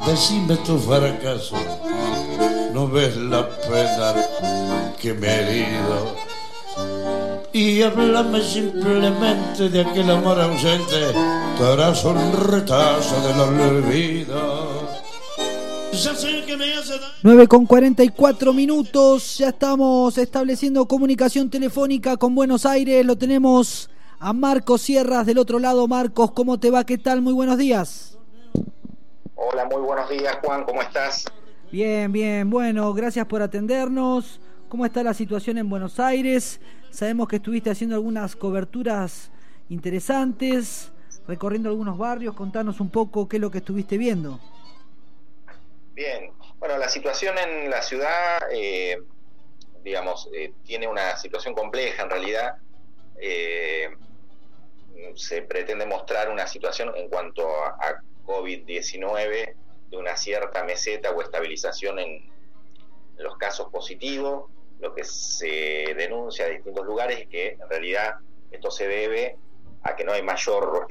decime tu fracaso. No ves la pena que me ha herido. Y háblame simplemente de aquel amor ausente. Te harás un retazo del olvido. 9:44, ya estamos estableciendo comunicación telefónica con Buenos Aires. Lo tenemos a Marcos Sierras del otro lado. Marcos, ¿cómo te va? ¿Qué tal? Muy buenos días. Hola, muy buenos días, Juan, ¿cómo estás? Bien, bien, bueno, gracias por atendernos. ¿Cómo está la situación en Buenos Aires? Sabemos que estuviste haciendo algunas coberturas interesantes, recorriendo algunos barrios. Contanos un poco qué es lo que estuviste viendo. Bien, bueno, la situación en la ciudad, tiene una situación compleja en realidad. Se pretende mostrar una situación en cuanto a COVID-19 de una cierta meseta o estabilización en los casos positivos. Lo que se denuncia de distintos lugares es que en realidad esto se debe a que no hay mayor,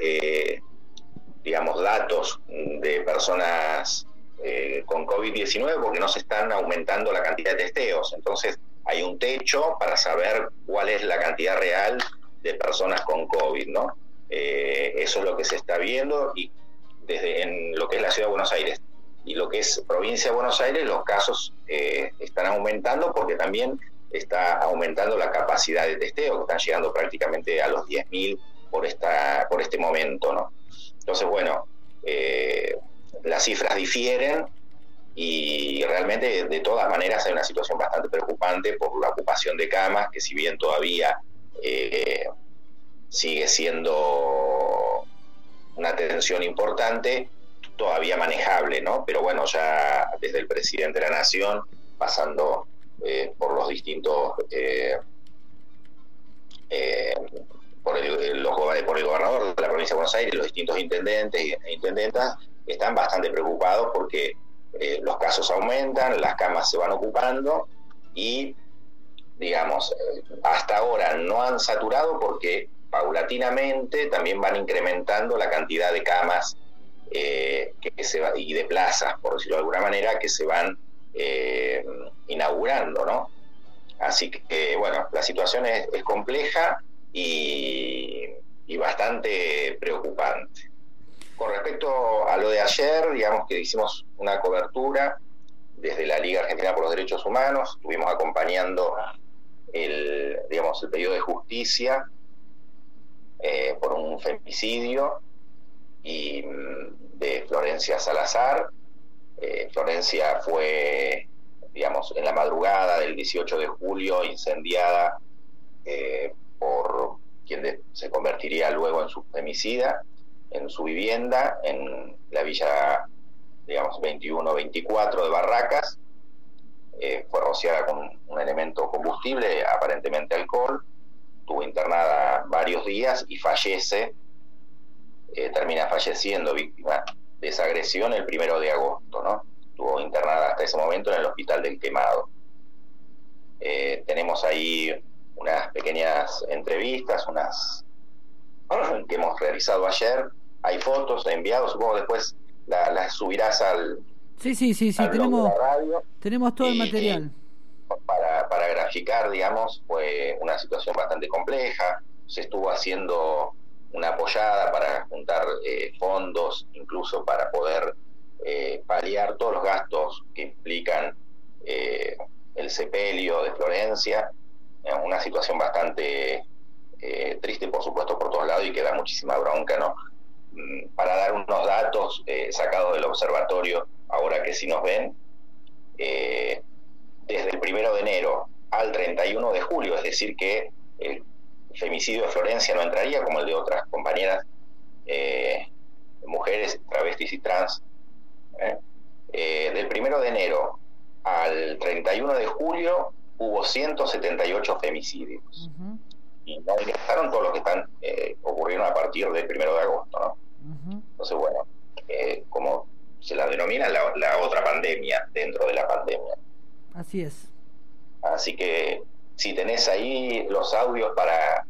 datos de personas con COVID-19 porque no se están aumentando la cantidad de testeos. Entonces hay un techo para saber cuál es la cantidad real de personas con COVID, ¿no? Eso es lo que se está viendo y desde en lo que es la Ciudad de Buenos Aires y lo que es Provincia de Buenos Aires, los casos están aumentando porque también está aumentando la capacidad de testeo, que están llegando prácticamente a los 10.000 por este momento, ¿no? Entonces, bueno, las cifras difieren y realmente de todas maneras hay una situación bastante preocupante por la ocupación de camas, que si bien todavía sigue siendo una tensión importante, todavía manejable, ¿no? Pero bueno, ya desde el presidente de la Nación, pasando por los distintos por el gobernador de la provincia de Buenos Aires, los distintos intendentes e intendentas están bastante preocupados porque los casos aumentan, las camas se van ocupando y, hasta ahora no han saturado porque paulatinamente también van incrementando la cantidad de camas y de plazas, por decirlo de alguna manera, que se van inaugurando, ¿no? Así que, bueno, la situación es compleja y bastante preocupante. Con respecto a lo de ayer, que hicimos una cobertura desde la Liga Argentina por los Derechos Humanos, estuvimos acompañando el pedido de justicia por un femicidio y de Florencia Salazar. Florencia fue, en la madrugada del 18 de julio incendiada por quien se convertiría luego en su femicida, en su vivienda, en la villa, 21-24 de Barracas. Fue rociada con un elemento combustible, aparentemente alcohol, estuvo internada varios días y fallece, termina falleciendo víctima de esa agresión el 1 de agosto, ¿no? Estuvo internada hasta ese momento en el Hospital del Quemado. Tenemos ahí unas pequeñas entrevistas, que hemos realizado ayer. Hay fotos enviadas, supongo que después las subirás al... Sí, tenemos todo el material. Para graficar, fue una situación bastante compleja. Se estuvo haciendo una apoyada para juntar fondos, incluso para poder paliar todos los gastos que implican el sepelio de Florencia. Una situación bastante triste, por supuesto, por todos lados, y que da muchísima bronca, ¿no? Para dar unos datos sacados del observatorio, ahora que sí nos ven, desde el 1 de enero al 31 de julio, es decir que el femicidio de Florencia no entraría como el de otras compañeras mujeres, travestis y trans. Del 1 de enero al 31 de julio hubo 178 femicidios. Uh-huh. Y no ingresaron todos los que están ocurrieron a partir del 1 de agosto, ¿no? Uh-huh. Entonces, bueno, como se la denomina la otra pandemia dentro de la pandemia. Así es. Así que si tenés ahí los audios para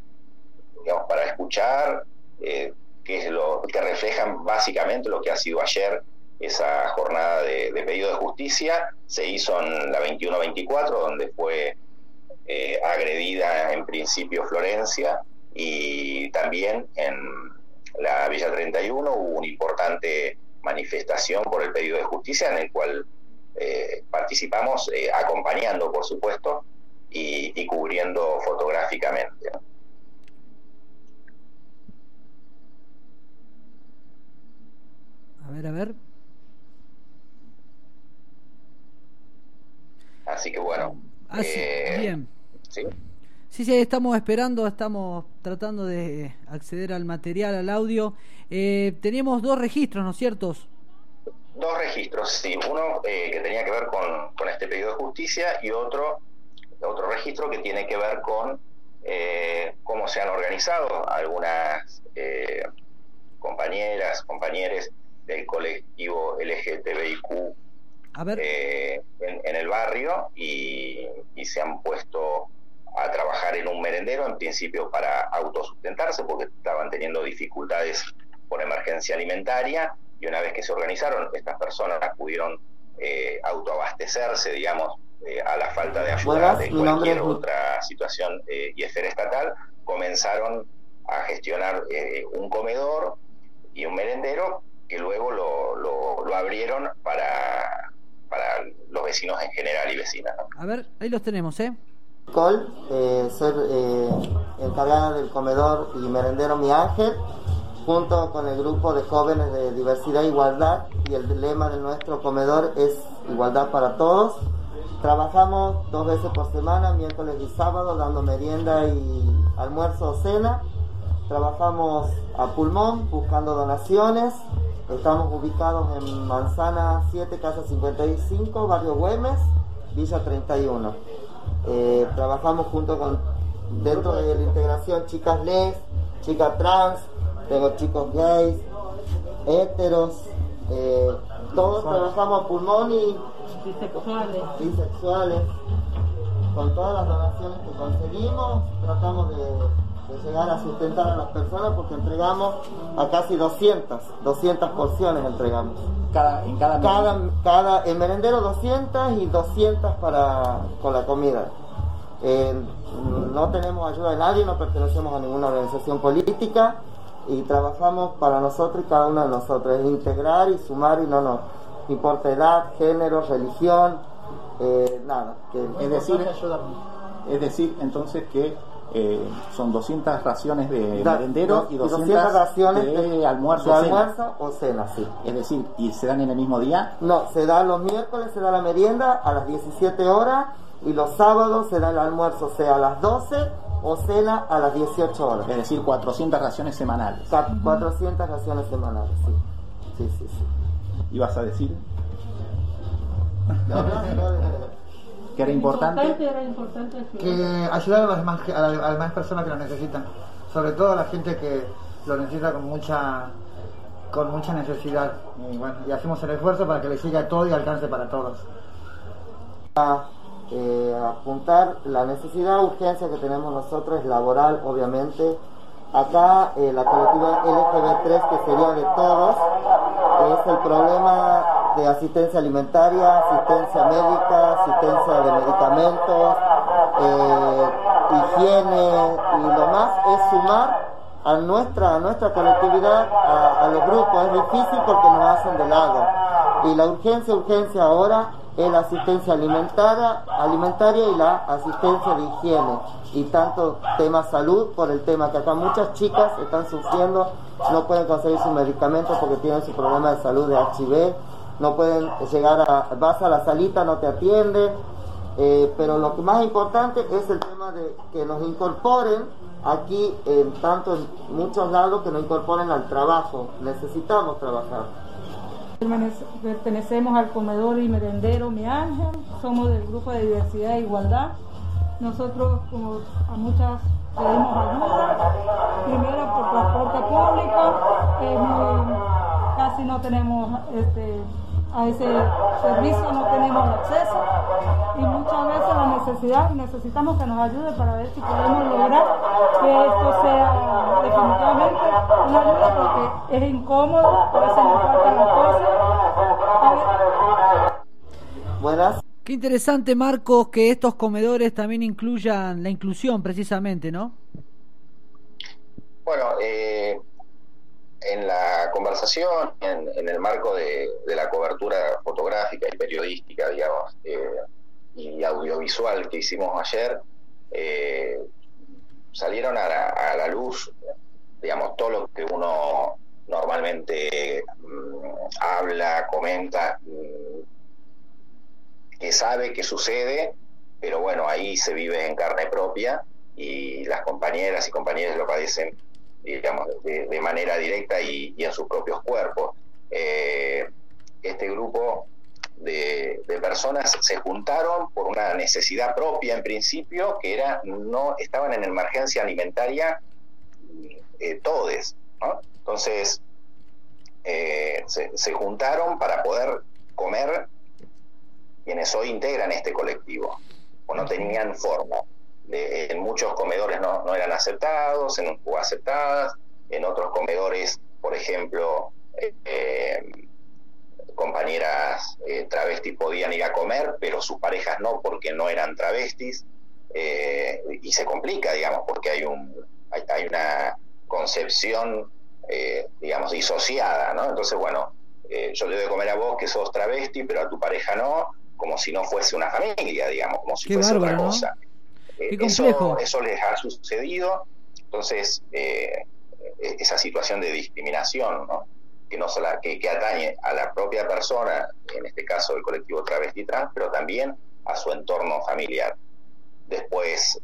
escuchar, que es lo que reflejan básicamente lo que ha sido ayer esa jornada de pedido de justicia. Se hizo en la 21-24, donde fue agredida en principio Florencia, y también en la Villa 31 hubo una importante manifestación por el pedido de justicia, en el cual participamos acompañando, por supuesto, y cubriendo fotográficamente, ¿no? A ver. Así que bueno. Bien. ¿Sí? Sí, estamos esperando, estamos tratando de acceder al material, al audio. Teníamos 2 registros, ¿no es cierto? 2 registros, sí. Uno que tenía que ver con este pedido de justicia, y otro registro que tiene que ver con cómo se han organizado algunas compañeros del colectivo LGTBIQ en el barrio, y se han puesto a trabajar en un merendero, en principio para autosustentarse, porque estaban teniendo dificultades por emergencia alimentaria, y una vez que se organizaron, estas personas pudieron autoabastecerse, digamos, a la falta de ayuda de cualquier otra situación y esfera estatal. Comenzaron a gestionar un comedor y un merendero, que luego lo abrieron para los vecinos en general y vecinas, ¿no? A ver, ahí los tenemos, ser encargada del comedor y merendero Mi Ángel, junto con el grupo de jóvenes de diversidad e igualdad, y el lema de nuestro comedor es igualdad para todos. Trabajamos 2 veces por semana, miércoles y sábado, dando merienda y almuerzo o cena. Trabajamos a pulmón, buscando donaciones. Estamos ubicados en Manzana 7, Casa 55, Barrio Güemes, Villa 31. Trabajamos dentro de la integración chicas les, chicas trans, tengo chicos gays, héteros, todos trabajamos a pulmón y bisexuales. Con todas las donaciones que conseguimos, tratamos de llegar a sustentar a las personas, porque entregamos a casi 200 porciones entregamos. El merendero 200 y 200 con la comida. No tenemos ayuda de nadie, no pertenecemos a ninguna organización política, y trabajamos para nosotros y cada uno de nosotros. Es integrar y sumar, y no nos importa edad, género, religión, nada. Es decir, entonces que son 200 raciones de merendero y 200 raciones de almuerzo o cena, sí. Es decir, ¿y se dan en el mismo día? No, se da los miércoles, se da la merienda a las 17 horas, y los sábados se da el almuerzo, sea a las 12, o cena a las 18 horas. Es decir, 400 raciones semanales. 400 raciones semanales, sí. ¿Ibas a decir? Que era importante que ayudar a las demás personas que lo necesitan, sobre todo a la gente que lo necesita con mucha necesidad, y bueno, y hacemos el esfuerzo para que le llegue a todo y alcance para todos. Apuntar la necesidad, urgencia que tenemos nosotros es laboral, obviamente. Acá la colectiva LGB3, que sería de todos, es el problema de asistencia alimentaria, asistencia médica, asistencia de medicamentos, higiene, y lo más es sumar a nuestra colectividad, a los grupos. Es difícil porque nos hacen de lado, y la urgencia ahora es la asistencia alimentaria y la asistencia de higiene, y tanto tema salud, por el tema que acá muchas chicas están sufriendo, no pueden conseguir sus medicamentos porque tienen su problema de salud de HIV, no pueden vas a la salita, no te atienden, pero lo que más importante es el tema de que nos incorporen aquí, tanto en muchos lados, que nos incorporen al trabajo. Necesitamos trabajar. Pertenecemos al comedor y merendero Mi Ángel, somos del grupo de diversidad e igualdad. Nosotros, como a muchas, pedimos ayuda, primero por transporte público, casi no tenemos a ese servicio, no tenemos acceso, y muchas veces necesitamos que nos ayude para ver si podemos lograr que esto sea definitivamente una ayuda, porque es incómodo, a veces nos faltan las cosas, Qué interesante, Marcos, que estos comedores también incluyan la inclusión, precisamente, ¿no? Bueno, en la conversación, en el marco de la cobertura fotográfica y periodística, digamos, y audiovisual que hicimos ayer, salieron a la luz, digamos, todo lo que uno normalmente habla, comenta, que sabe que sucede, pero bueno, ahí se vive en carne propia y las compañeras y compañeros lo padecen, digamos, de manera directa y en sus propios cuerpos. Este grupo de personas se juntaron por una necesidad propia en principio, que era, no estaban en emergencia alimentaria todes, ¿no? Entonces se juntaron para poder comer quienes hoy integran este colectivo, o no tenían forma. En muchos comedores no eran aceptados, o aceptadas, en otros comedores, por ejemplo, compañeras travestis podían ir a comer, pero sus parejas no, porque no eran travestis, y se complica, digamos, porque hay una concepción, digamos, disociada, ¿no? Entonces, bueno, yo te doy de comer a vos que sos travesti, pero a tu pareja no, como si no fuese una familia, digamos, como si Qué fuese bárbaro, otra cosa. Qué complejo. Eso les ha sucedido. Entonces, esa situación de discriminación, ¿no? Que no solo que atañe a la propia persona, en este caso el colectivo travesti trans, pero también a su entorno familiar. Después,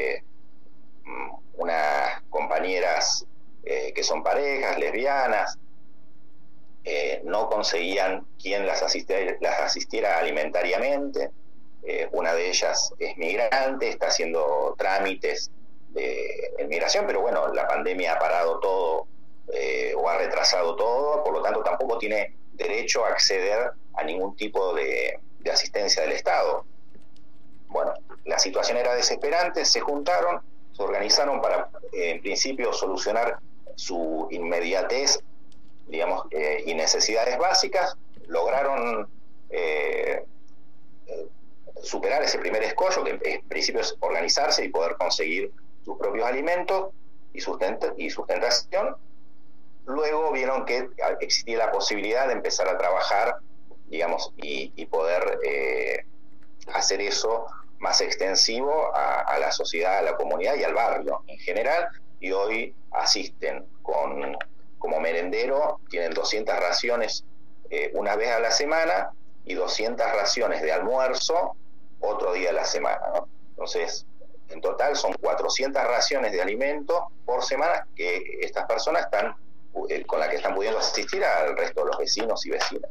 unas compañeras que son parejas, lesbianas, no conseguían quien las asistiera alimentariamente. Una de ellas es migrante, está haciendo trámites de migración, pero bueno, la pandemia ha parado todo, o ha retrasado todo, por lo tanto tampoco tiene derecho a acceder a ningún tipo de asistencia del Estado. Bueno, la situación era desesperante, se juntaron, se organizaron para, en principio, solucionar su inmediatez, digamos, y necesidades básicas. Lograron superar ese primer escollo, que en principio es organizarse y poder conseguir sus propios alimentos y sustentación. Luego vieron que existía la posibilidad de empezar a trabajar, digamos, y poder hacer eso más extensivo a la sociedad, a la comunidad y al barrio en general, y hoy asisten como merendero, tienen 200 raciones una vez a la semana y 200 raciones de almuerzo otro día a la semana, ¿no? Entonces, en total son 400 raciones de alimento por semana que estas personas están con la que están pudiendo asistir al resto de los vecinos y vecinas.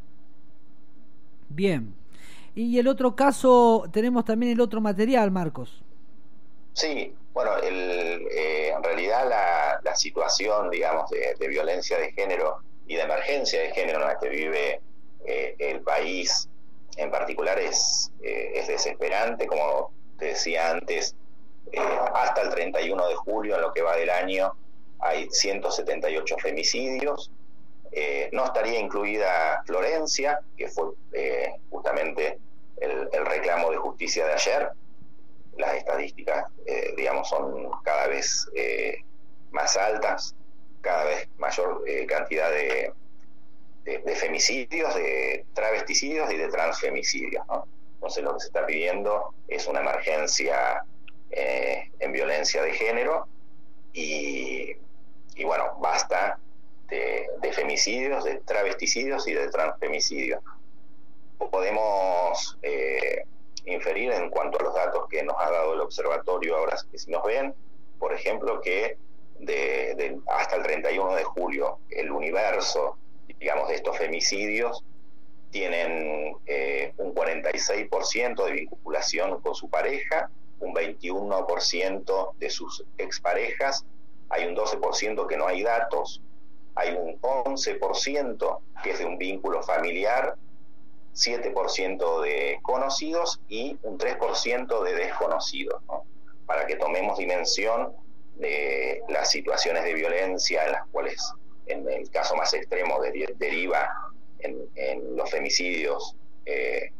Bien. Y el otro caso, tenemos también el otro material, Marcos. Sí, bueno, en realidad la situación, digamos, de violencia de género y de emergencia de género en la que vive el país en particular es desesperante. Como te decía antes, hasta el 31 de julio, en lo que va del año, hay 178 femicidios. No estaría incluida Florencia, que fue justamente el reclamo de justicia de ayer. Las estadísticas, digamos, son cada vez más altas, cada vez mayor cantidad de femicidios, de travesticidios y de transfemicidios, ¿no? Entonces lo que se está pidiendo es una emergencia en violencia de género y bueno, basta de femicidios, de travesticidios y de transfemicidios. Podemos inferir en cuanto a los datos que nos ha dado el observatorio, ahora que si nos ven, por ejemplo, que hasta el 31 de julio el universo, digamos, de estos femicidios tienen un 46% de vinculación con su pareja, un 21% de sus exparejas, hay un 12% que no hay datos, hay un 11% que es de un vínculo familiar, 7% de conocidos y un 3% de desconocidos, ¿no? Para que tomemos dimensión de las situaciones de violencia en las cuales, en el caso más extremo, deriva en los femicidios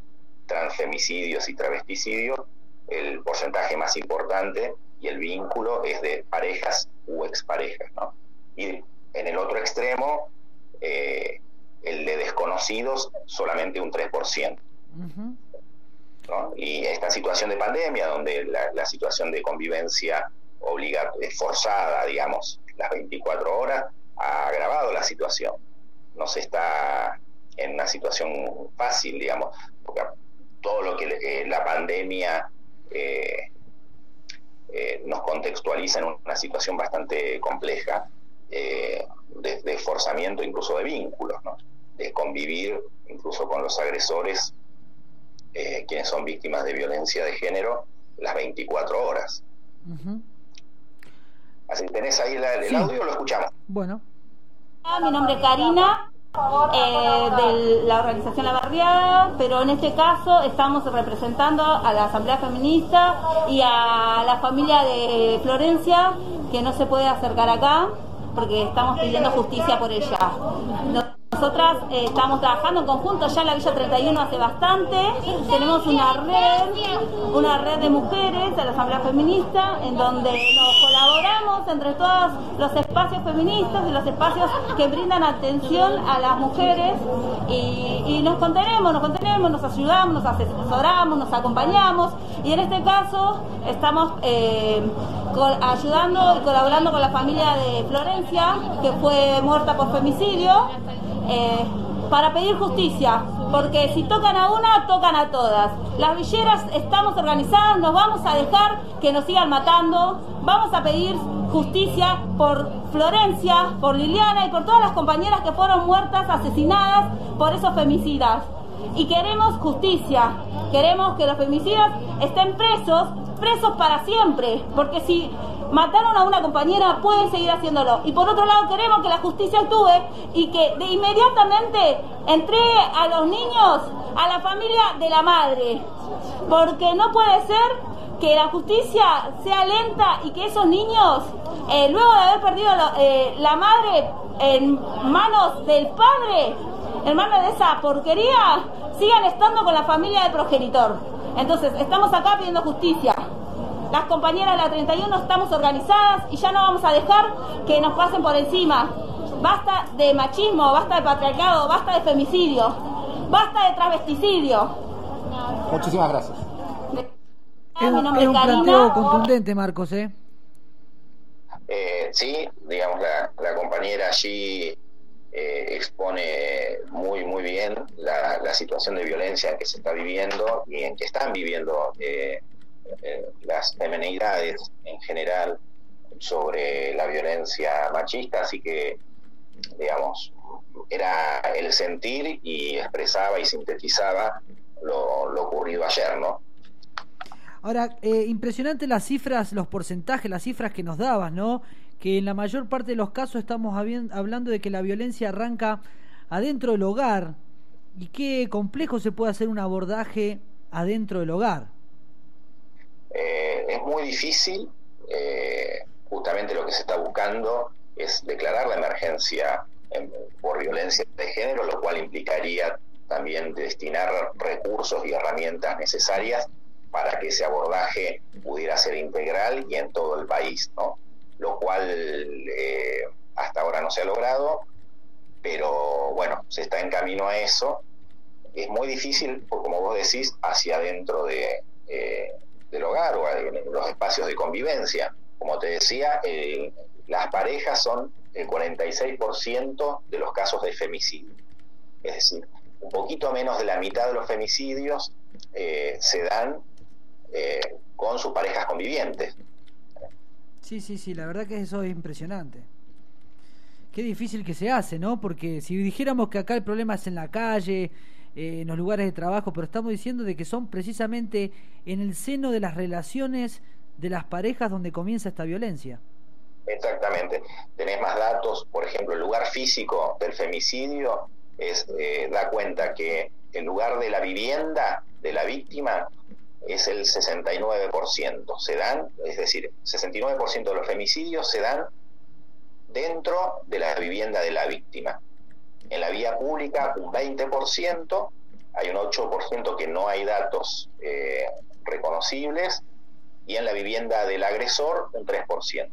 transfemicidios y travesticidios, el porcentaje más importante y el vínculo es de parejas u exparejas, ¿no? Y en el otro extremo, el de desconocidos, solamente un 3%. Uh-huh. ¿No? Y esta situación de pandemia, donde la situación de convivencia forzada, digamos, las 24 horas, ha agravado la situación. No se está en una situación fácil, digamos, porque todo lo que la pandemia nos contextualiza en una situación bastante compleja, de forzamiento incluso de vínculos, ¿no? De convivir incluso con los agresores, quienes son víctimas de violencia de género, las 24 horas. Uh-huh. Así, ¿tenés ahí el audio o lo escuchamos? Bueno. Mi nombre es Karina, de la organización La Barriada, pero en este caso estamos representando a la Asamblea Feminista y a la familia de Florencia, que no se puede acercar acá porque estamos pidiendo justicia por ella. Nosotras estamos trabajando en conjunto ya en la Villa 31 hace bastante. Tenemos una red de mujeres de la Asamblea Feminista, en donde nos colaboramos entre todos los espacios feministas y los espacios que brindan atención a las mujeres, y nos contenemos, nos ayudamos, nos asesoramos, nos acompañamos, y en este caso estamos ayudando y colaborando con la familia de Florencia, que fue muerta por femicidio, para pedir justicia, porque si tocan a una, tocan a todas. Las villeras estamos organizadas, nos vamos a dejar que nos sigan matando, vamos a pedir justicia por Florencia, por Liliana y por todas las compañeras que fueron muertas, asesinadas por esos femicidas. Y queremos justicia, queremos que los femicidas estén presos para siempre, porque si mataron a una compañera, pueden seguir haciéndolo. Y por otro lado, queremos que la justicia actúe y que de inmediatamente entregue a los niños a la familia de la madre, porque no puede ser que la justicia sea lenta y que esos niños, luego de haber perdido la madre en manos del padre, en manos de esa porquería, sigan estando con la familia del progenitor. Entonces, estamos acá pidiendo justicia. Las compañeras de la 31 estamos organizadas y ya no vamos a dejar que nos pasen por encima. Basta de machismo, basta de patriarcado, basta de femicidio, basta de travesticidio. Muchísimas gracias. Es un planteo contundente, Marcos, Sí, digamos, la compañera allí expone muy bien la situación de violencia que se está viviendo y en que están viviendo las feminidades en general sobre la violencia machista, así que, digamos, era el sentir y expresaba y sintetizaba lo ocurrido ayer, ¿no? Ahora, impresionante las cifras, los porcentajes, las cifras que nos dabas, ¿no? Que en la mayor parte de los casos estamos hablando de que la violencia arranca adentro del hogar. ¿Y qué complejo se puede hacer un abordaje adentro del hogar? Es muy difícil. Justamente lo que se está buscando es declarar la emergencia por violencia de género, lo cual implicaría también destinar recursos y herramientas necesarias para que ese abordaje pudiera ser integral y en todo el país, ¿no? Lo cual hasta ahora no se ha logrado, pero bueno, se está en camino a eso. Es muy difícil, como vos decís, hacia adentro del hogar o en los espacios de convivencia. Como te decía, las parejas son el 46% de los casos de femicidio. Es decir, un poquito menos de la mitad de los femicidios se dan con sus parejas convivientes. Sí, la verdad que eso es impresionante. Qué difícil que se hace, ¿no? Porque si dijéramos que acá el problema es en la calle, en los lugares de trabajo, pero estamos diciendo de que son precisamente en el seno de las relaciones de las parejas donde comienza esta violencia. Exactamente. Tenés más datos, por ejemplo, el lugar físico del femicidio da cuenta que el lugar de la vivienda de la víctima es el 69%. Se dan, es decir, 69% de los femicidios se dan dentro de la vivienda de la víctima. En la vía pública un 20%, hay un 8% que no hay datos reconocibles, y en la vivienda del agresor un 3%.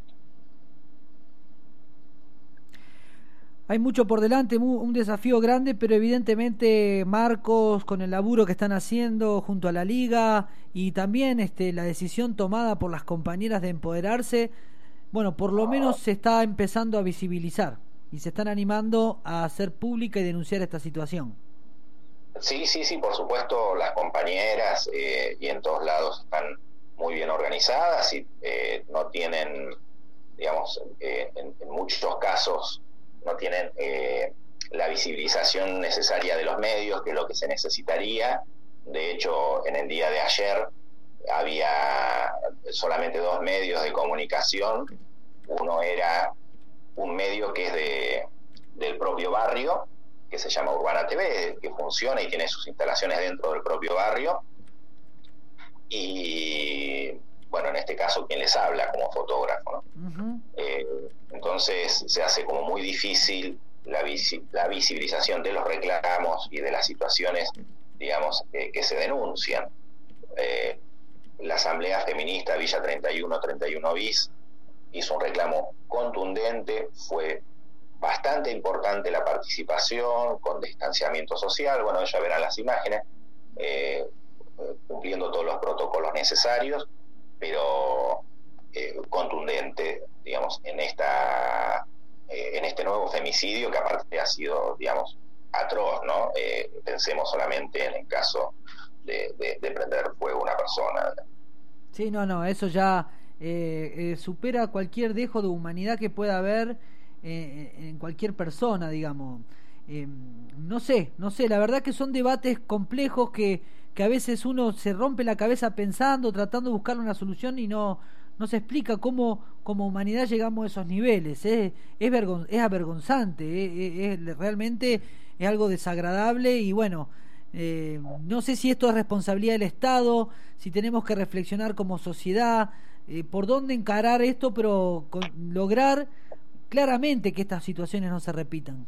Hay mucho por delante, un desafío grande, pero evidentemente Marcos, con el laburo que están haciendo junto a la Liga y también la decisión tomada por las compañeras de empoderarse, bueno, por lo menos se está empezando a visibilizar y se están animando a hacer pública y denunciar esta situación. Sí, por supuesto, las compañeras y en todos lados están muy bien organizadas y no tienen, digamos, en muchos casos no tienen la visibilización necesaria de los medios, que es lo que se necesitaría. De hecho, en el día de ayer había solamente 2 medios de comunicación. Uno era un medio que es del propio barrio, que se llama Urbana TV, que funciona y tiene sus instalaciones dentro del propio barrio. Y bueno, en este caso quien les habla como fotógrafo, ¿no? Uh-huh. Entonces se hace como muy difícil la visibilización de los reclamos y de las situaciones, digamos, que se denuncian. La Asamblea Feminista Villa 31 bis hizo un reclamo contundente, fue bastante importante la participación, con distanciamiento social, bueno, ya verán las imágenes, cumpliendo todos los protocolos necesarios, pero contundente, digamos, en este nuevo femicidio, que aparte ha sido, digamos, atroz, ¿no? Pensemos solamente en el caso de prender fuego a una persona. Sí, no, eso ya supera cualquier dejo de humanidad que pueda haber en cualquier persona, digamos. No sé, la verdad que son debates complejos que a veces uno se rompe la cabeza pensando, tratando de buscar una solución y no se explica cómo como humanidad llegamos a esos niveles. Es avergonzante, realmente es algo desagradable y bueno, no sé si esto es responsabilidad del Estado, si tenemos que reflexionar como sociedad, por dónde encarar esto, pero lograr claramente que estas situaciones no se repitan.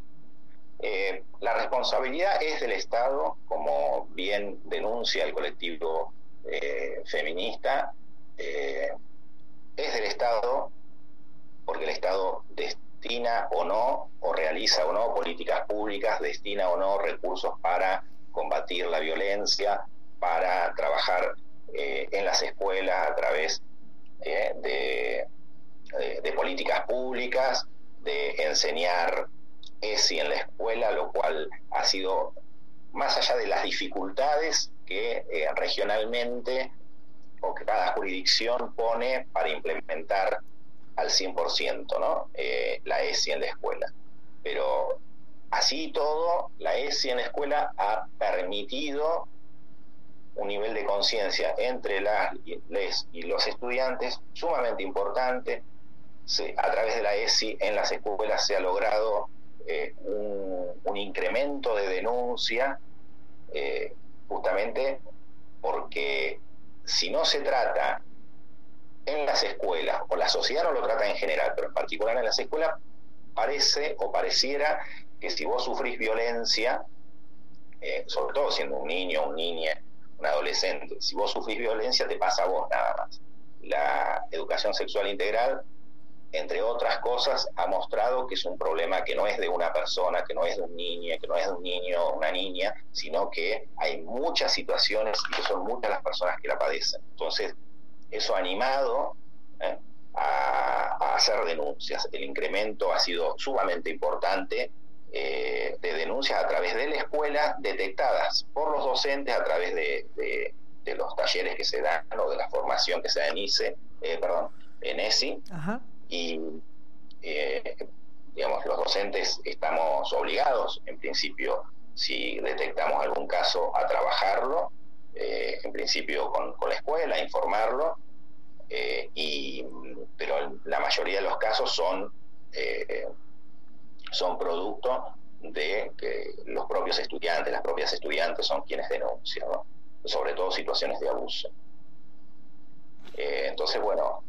La responsabilidad es del Estado, como bien denuncia el colectivo feminista, es del Estado, porque el Estado destina o no, o realiza o no políticas públicas, destina o no recursos para combatir la violencia, para trabajar en las escuelas a través de políticas públicas, de enseñar ESI en la escuela, lo cual ha sido, más allá de las dificultades que regionalmente o que cada jurisdicción pone para implementar al 100%, ¿no? La ESI en la escuela. Pero así y todo, la ESI en la escuela ha permitido un nivel de conciencia entre les y los estudiantes sumamente importante. A través de la ESI en las escuelas se ha logrado un incremento de denuncia, justamente porque si no se trata en las escuelas, o la sociedad no lo trata en general, pero en particular en las escuelas, parece o pareciera que si vos sufrís violencia, sobre todo siendo un niño, una niña, un adolescente, si vos sufrís violencia te pasa a vos nada más. La educación sexual integral, entre otras cosas, ha mostrado que es un problema que no es de una persona, que no es de un niño, que no es de un niño o una niña, sino que hay muchas situaciones y que son muchas las personas que la padecen. Entonces, eso ha animado a hacer denuncias. El incremento ha sido sumamente importante de denuncias a través de la escuela, detectadas por los docentes a través de los talleres que se dan o de la formación que se da en ESI. Ajá. Y digamos, los docentes estamos obligados, en principio, si detectamos algún caso, a trabajarlo, en principio con la escuela, a informarlo, pero la mayoría de los casos son producto de que los propios estudiantes, las propias estudiantes son quienes denuncian, ¿no? Sobre todo situaciones de abuso. Entonces, bueno,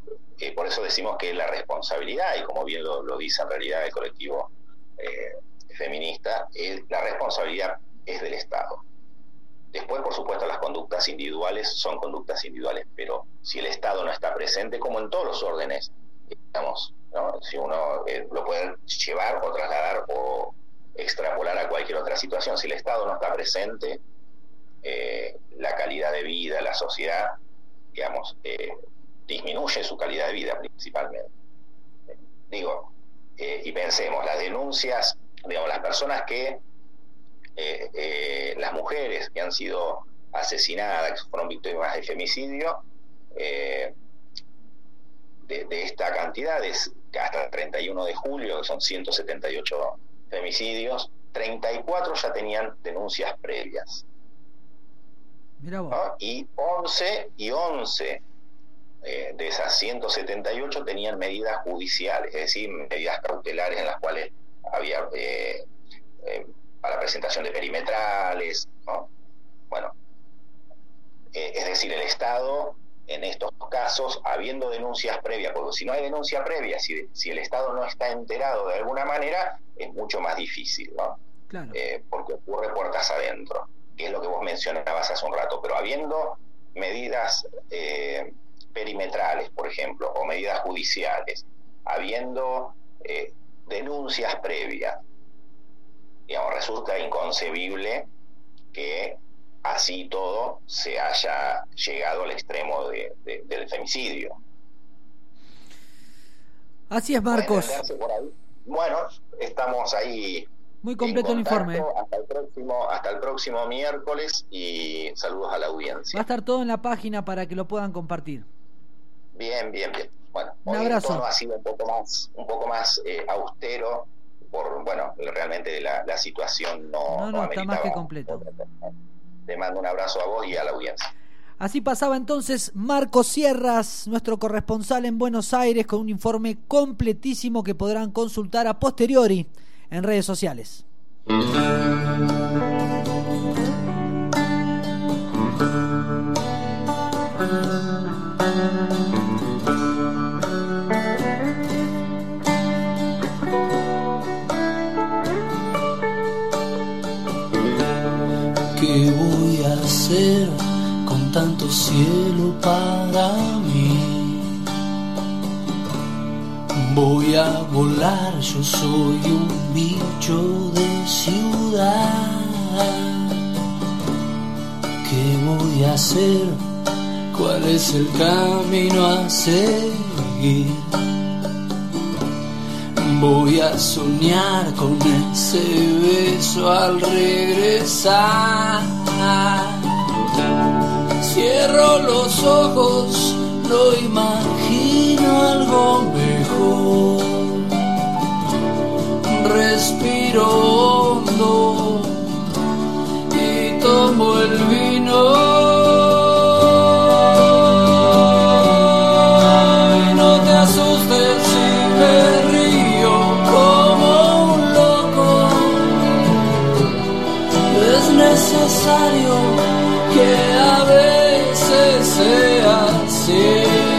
por eso decimos que la responsabilidad, y como bien lo dice en realidad el colectivo feminista, la responsabilidad es del Estado. Después, por supuesto, las conductas individuales son conductas individuales, pero si el Estado no está presente, como en todos los órdenes, digamos, ¿no? Si uno lo puede llevar o trasladar o extrapolar a cualquier otra situación, si el Estado no está presente, la calidad de vida, la sociedad, digamos, disminuye su calidad de vida principalmente. Y pensemos, las denuncias, digamos, las personas que las mujeres que han sido asesinadas, que fueron víctimas de femicidio, de esta cantidad, hasta el 31 de julio, que son 178 femicidios, 34 ya tenían denuncias previas. Mirá vos. ¿No? Y 11 de esas 178 tenían medidas judiciales, es decir, medidas cautelares en las cuales había para presentación de perimetrales, ¿no? Bueno, es decir, el Estado en estos casos, habiendo denuncias previas, porque si no hay denuncia previa, si el Estado no está enterado de alguna manera, es mucho más difícil, ¿no? Claro. Porque ocurre puertas adentro, que es lo que vos mencionabas hace un rato, pero habiendo medidas perimetrales, por ejemplo, o medidas judiciales, habiendo denuncias previas, digamos, resulta inconcebible que así todo se haya llegado al extremo del femicidio. Así es, Marcos. Bueno, estamos ahí. Muy completo el informe. Hasta el próximo miércoles y saludos a la audiencia. Va a estar todo en la página para que lo puedan compartir. Bien. Bueno, un abrazo. El tono ha sido un poco más austero por, realmente la situación no está más que completo. Te mando un abrazo a vos y a la audiencia. Así pasaba entonces Marcos Sierras, nuestro corresponsal en Buenos Aires, con un informe completísimo que podrán consultar a posteriori en redes sociales. ¿Qué voy a hacer con tanto cielo para mí? Voy a volar, yo soy un bicho de ciudad. ¿Qué voy a hacer? ¿Cuál es el camino a seguir? Voy a soñar con ese beso al regresar. Cierro los ojos, no imagino algo mejor. Respiro hondo y tomo el vino. Y no te asustes si me río como un loco. Es necesario que a veces sea así.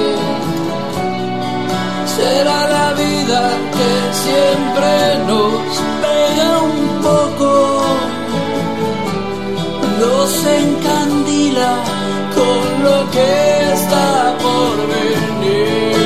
Será la vida que siempre nos pega un poco, nos encandila con lo que está por venir.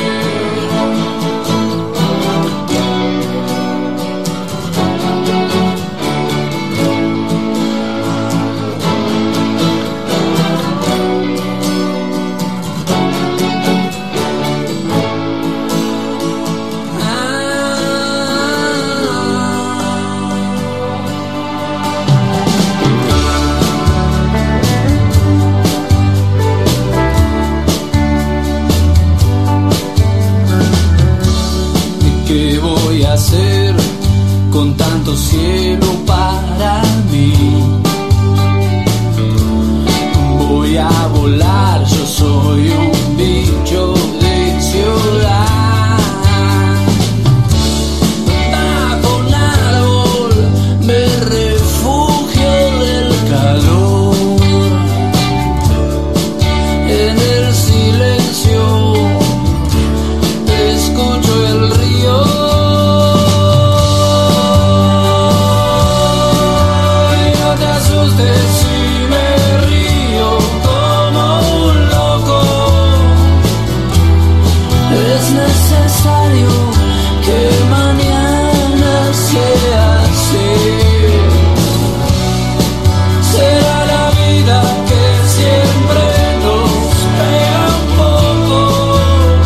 ¿Qué voy a hacer con tanto cielo para mí? Voy a volar, yo soy un bicho de ciudad. Bajo un árbol me refugio del calor. En el silencio escucho el río. partes y me río como un loco. Es necesario que mañana sea así. Será la vida que siempre nos pega un poco,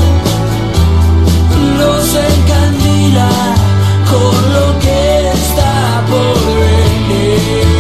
nos encandila con lo que está por venir.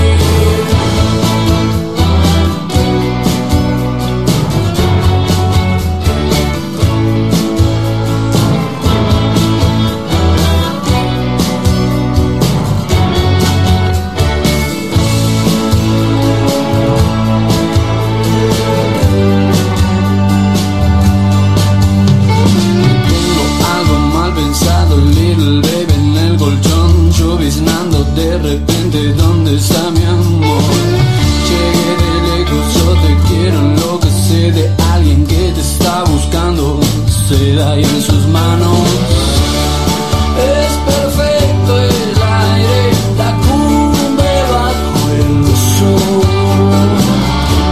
De repente, ¿dónde está mi amor? Llegué de lejos, yo te quiero, enloquecer de alguien que te está buscando. Se da y en sus manos